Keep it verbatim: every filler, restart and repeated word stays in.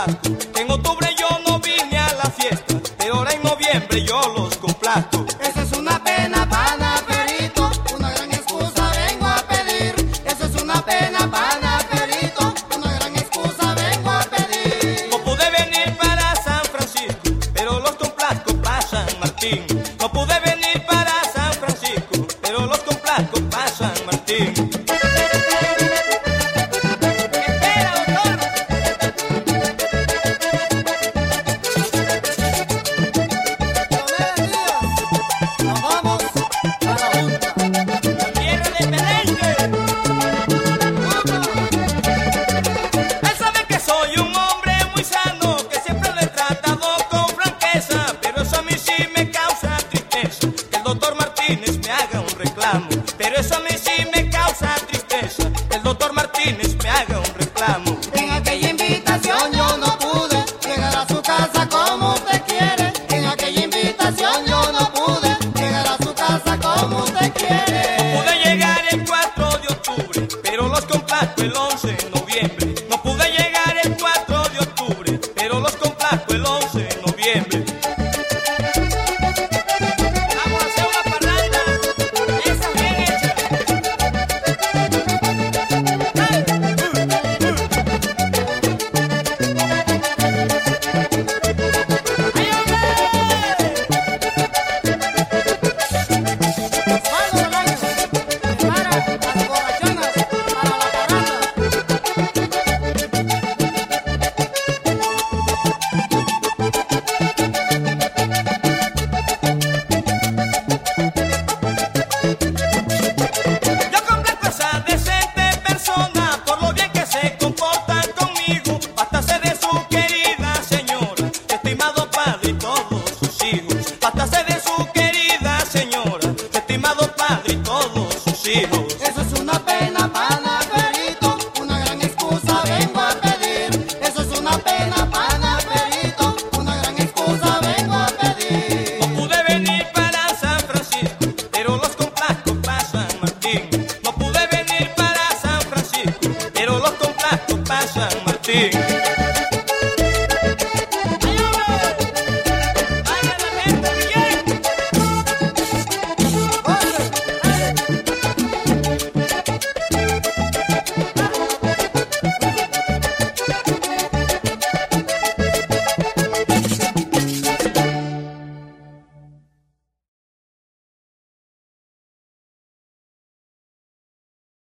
complazco. En octubre yo no vine a la fiesta, pero ahora en noviembre yo los complazco. Eso es una pena, pana perito, una gran excusa vengo a pedir. Eso es una pena, pana perito, una gran excusa vengo a pedir. No pude venir para San Francisco, pero los complazco para San Martín. No pude venir para San Francisco, pero los complazco para San Martín. Pero eso a mí sí me causa tristeza, que el doctor Martínez me haga un reclamo. En aquella invitación yo no pude llegar a su casa como usted quiere. En aquella invitación yo no pude llegar a su casa como usted quiere. No pude llegar el cuatro de octubre, pero los complazco el once de noviembre. No pude llegar el cuatro de octubre, pero los complazco el once de noviembre.